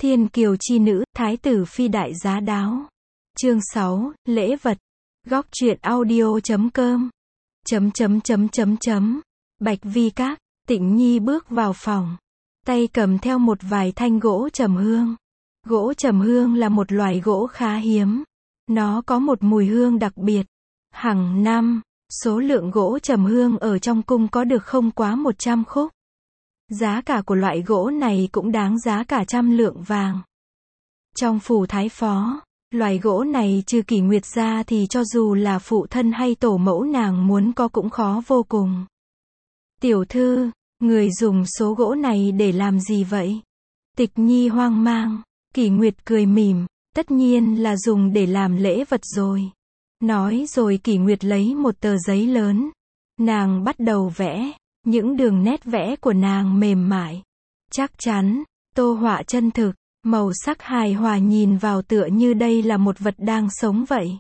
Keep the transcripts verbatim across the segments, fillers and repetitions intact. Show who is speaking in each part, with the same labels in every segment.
Speaker 1: Thiên kiều chi nữ, thái tử phi đại giá đáo. Chương sáu, lễ vật. Góc truyện audio chấm com. Chấm chấm chấm chấm chấm. Bạch Vi Các, Tĩnh Nhi bước vào phòng. Tay cầm theo một vài thanh gỗ trầm hương. Gỗ trầm hương là một loài gỗ khá hiếm. Nó có một mùi hương đặc biệt. Hàng năm, số lượng gỗ trầm hương ở trong cung có được không quá một trăm khúc. Giá cả của loại gỗ này cũng đáng giá cả trăm lượng vàng. Trong phủ thái phó, loài gỗ này trừ Kỷ Nguyệt ra thì cho dù là phụ thân hay tổ mẫu nàng muốn có cũng khó vô cùng. Tiểu thư, người dùng số gỗ này để làm gì vậy? Tịch Nhi hoang mang. Kỷ Nguyệt cười mỉm, tất nhiên là dùng để làm lễ vật rồi. Nói rồi Kỷ Nguyệt lấy một tờ giấy lớn. Nàng bắt đầu vẽ. Những đường nét vẽ của nàng mềm mại, chắc chắn, tô họa chân thực, màu sắc hài hòa, nhìn vào tựa như đây là một vật đang sống vậy.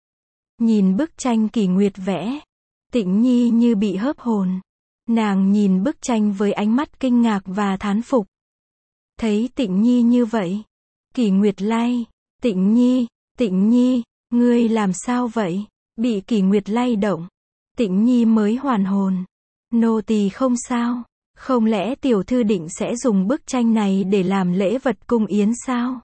Speaker 1: Nhìn bức tranh Kỷ Nguyệt vẽ, Tĩnh Nhi như bị hớp hồn. Nàng nhìn bức tranh với ánh mắt kinh ngạc và thán phục. Thấy Tĩnh Nhi như vậy, Kỷ Nguyệt lay, Tĩnh Nhi, Tĩnh Nhi, ngươi làm sao vậy? Bị Kỷ Nguyệt lay động, Tĩnh Nhi mới hoàn hồn. Nô tỳ không sao, không lẽ tiểu thư định sẽ dùng bức tranh này để làm lễ vật cung yến sao?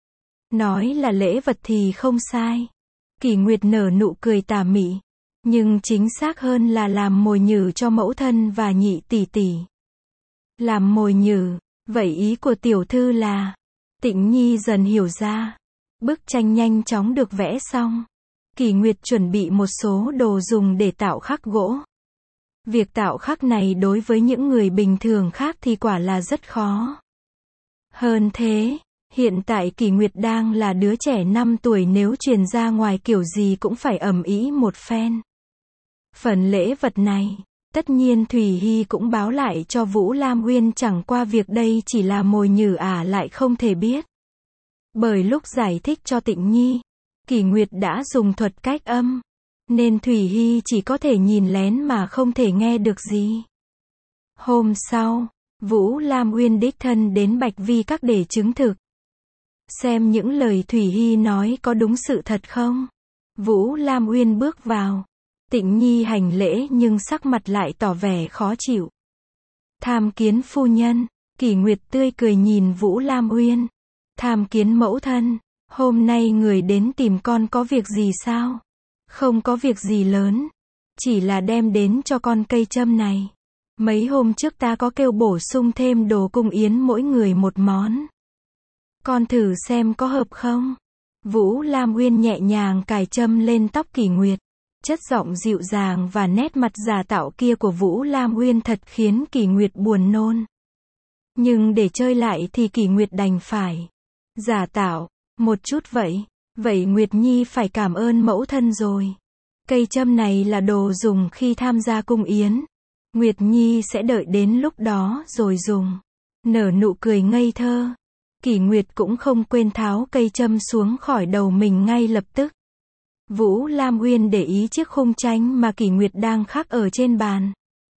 Speaker 1: Nói là lễ vật thì không sai. Kỷ Nguyệt nở nụ cười tà mị, nhưng chính xác hơn là làm mồi nhử cho mẫu thân và nhị tỷ tỷ. Làm mồi nhử, vậy ý của tiểu thư là? Tĩnh Nhi dần hiểu ra. Bức tranh nhanh chóng được vẽ xong. Kỷ Nguyệt chuẩn bị một số đồ dùng để tạo khắc gỗ. Việc tạo khắc này đối với những người bình thường khác thì quả là rất khó. Hơn thế, hiện tại Kỷ Nguyệt đang là đứa trẻ năm tuổi, nếu truyền ra ngoài kiểu gì cũng phải ầm ĩ một phen. Phần lễ vật này, tất nhiên Thủy Hy cũng báo lại cho Vũ Lam Uyên, chẳng qua việc đây chỉ là mồi nhử ả lại không thể biết. Bởi lúc giải thích cho Tĩnh Nhi, Kỷ Nguyệt đã dùng thuật cách âm. Nên Thủy Hy chỉ có thể nhìn lén mà không thể nghe được gì. Hôm sau, Vũ Lam Uyên đích thân đến Bạch Vi Các để chứng thực. Xem những lời Thủy Hy nói có đúng sự thật không. Vũ Lam Uyên bước vào. Tĩnh Nhi hành lễ nhưng sắc mặt lại tỏ vẻ khó chịu. Tham kiến phu nhân. Kỷ Nguyệt tươi cười nhìn Vũ Lam Uyên. Tham kiến mẫu thân. Hôm nay người đến tìm con có việc gì sao? Không có việc gì lớn, chỉ là đem đến cho con cây châm này. Mấy hôm trước ta có kêu bổ sung thêm đồ cung yến mỗi người một món. Con thử xem có hợp không? Vũ Lam Uyên nhẹ nhàng cài châm lên tóc Kỷ Nguyệt. Chất giọng dịu dàng và nét mặt giả tạo kia của Vũ Lam Uyên thật khiến Kỷ Nguyệt buồn nôn. Nhưng để chơi lại thì Kỷ Nguyệt đành phải giả tạo một chút vậy. Vậy Nguyệt Nhi phải cảm ơn mẫu thân rồi. Cây châm này là đồ dùng khi tham gia cung yến. Nguyệt Nhi sẽ đợi đến lúc đó rồi dùng. Nở nụ cười ngây thơ. Kỷ Nguyệt cũng không quên tháo cây châm xuống khỏi đầu mình ngay lập tức. Vũ Lam Uyên để ý chiếc khung tranh mà Kỷ Nguyệt đang khắc ở trên bàn.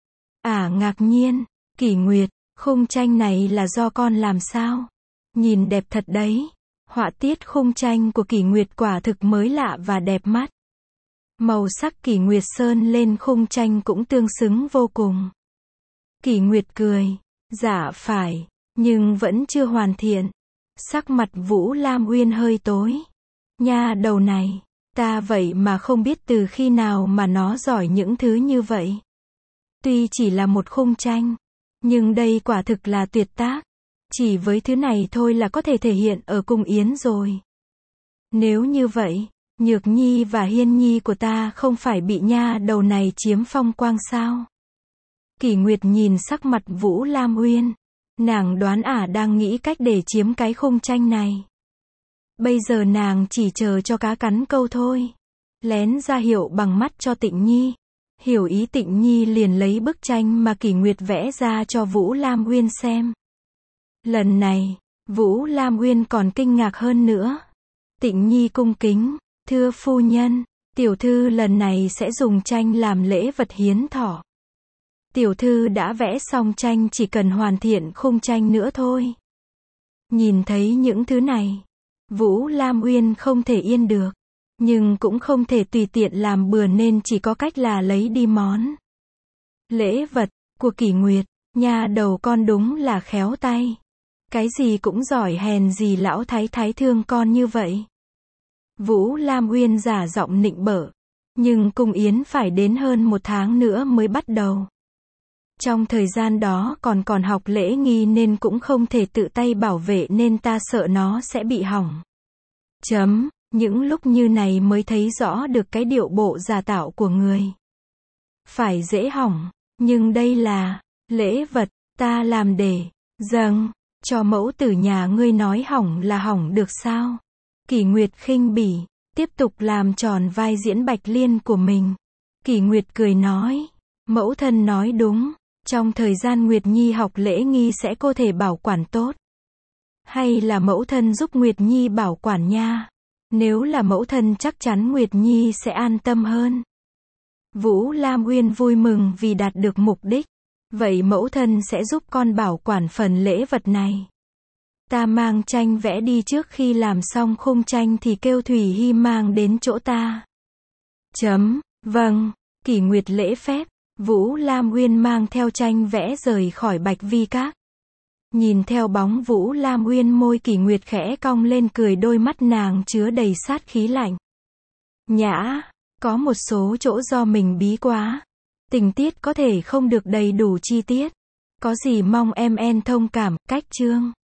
Speaker 1: Ả ngạc nhiên. Kỷ Nguyệt, khung tranh này là do con làm sao? Nhìn đẹp thật đấy. Họa tiết khung tranh của Kỷ Nguyệt quả thực mới lạ và đẹp mắt. Màu sắc Kỷ Nguyệt sơn lên khung tranh cũng tương xứng vô cùng. Kỷ Nguyệt cười. Dạ phải, nhưng vẫn chưa hoàn thiện. Sắc mặt Vũ Lam Uyên hơi tối. Nha đầu này, ta vậy mà không biết từ khi nào mà nó giỏi những thứ như vậy. Tuy chỉ là một khung tranh, nhưng đây quả thực là tuyệt tác. Chỉ với thứ này thôi là có thể thể hiện ở cung yến rồi. Nếu như vậy, Nhược Nhi và Hiên Nhi của ta không phải bị nha đầu này chiếm phong quang sao? Kỷ Nguyệt nhìn sắc mặt Vũ Lam Uyên. Nàng đoán ả đang nghĩ cách để chiếm cái khung tranh này. Bây giờ nàng chỉ chờ cho cá cắn câu thôi. Lén ra hiệu bằng mắt cho Tĩnh Nhi. Hiểu ý Tĩnh Nhi liền lấy bức tranh mà Kỷ Nguyệt vẽ ra cho Vũ Lam Uyên xem. Lần này, Vũ Lam Uyên còn kinh ngạc hơn nữa. Tĩnh Nhi cung kính, thưa phu nhân, tiểu thư lần này sẽ dùng tranh làm lễ vật hiến thọ. Tiểu thư đã vẽ xong tranh, chỉ cần hoàn thiện khung tranh nữa thôi. Nhìn thấy những thứ này, Vũ Lam Uyên không thể yên được, nhưng cũng không thể tùy tiện làm bừa nên chỉ có cách là lấy đi món lễ vật của Kỷ Nguyệt. Nha đầu con đúng là khéo tay. Cái gì cũng giỏi, hèn gì lão thái thái thương con như vậy. Vũ Lam Uyên giả giọng nịnh bợ. Nhưng cung yến phải đến hơn một tháng nữa mới bắt đầu. Trong thời gian đó còn còn học lễ nghi nên cũng không thể tự tay bảo vệ nên ta sợ nó sẽ bị hỏng. Chấm, những lúc như này mới thấy rõ được cái điệu bộ giả tạo của người. Phải dễ hỏng, nhưng đây là lễ vật, ta làm để dâng cho mẫu tử nhà ngươi, nói hỏng là hỏng được sao? Kỷ Nguyệt khinh bỉ, tiếp tục làm tròn vai diễn Bạch Liên của mình. Kỷ Nguyệt cười nói, mẫu thân nói đúng, trong thời gian Nguyệt Nhi học lễ nghi sẽ có thể bảo quản tốt. Hay là mẫu thân giúp Nguyệt Nhi bảo quản nha? Nếu là mẫu thân chắc chắn Nguyệt Nhi sẽ an tâm hơn. Vũ Lam Uyên vui mừng vì đạt được mục đích. Vậy mẫu thân sẽ giúp con bảo quản phần lễ vật này. Ta mang tranh vẽ đi, trước khi làm xong khung tranh thì kêu Thủy Hy mang đến chỗ ta. Chấm, vâng. Kỷ Nguyệt lễ phép. Vũ Lam Uyên mang theo tranh vẽ rời khỏi Bạch Vi Các. Nhìn theo bóng Vũ Lam Uyên, môi Kỷ Nguyệt khẽ cong lên cười, đôi mắt nàng chứa đầy sát khí lạnh. Nhã, có một số chỗ do mình bí quá. Tình tiết có thể không được đầy đủ chi tiết. Có gì mong em en thông cảm. Cách chương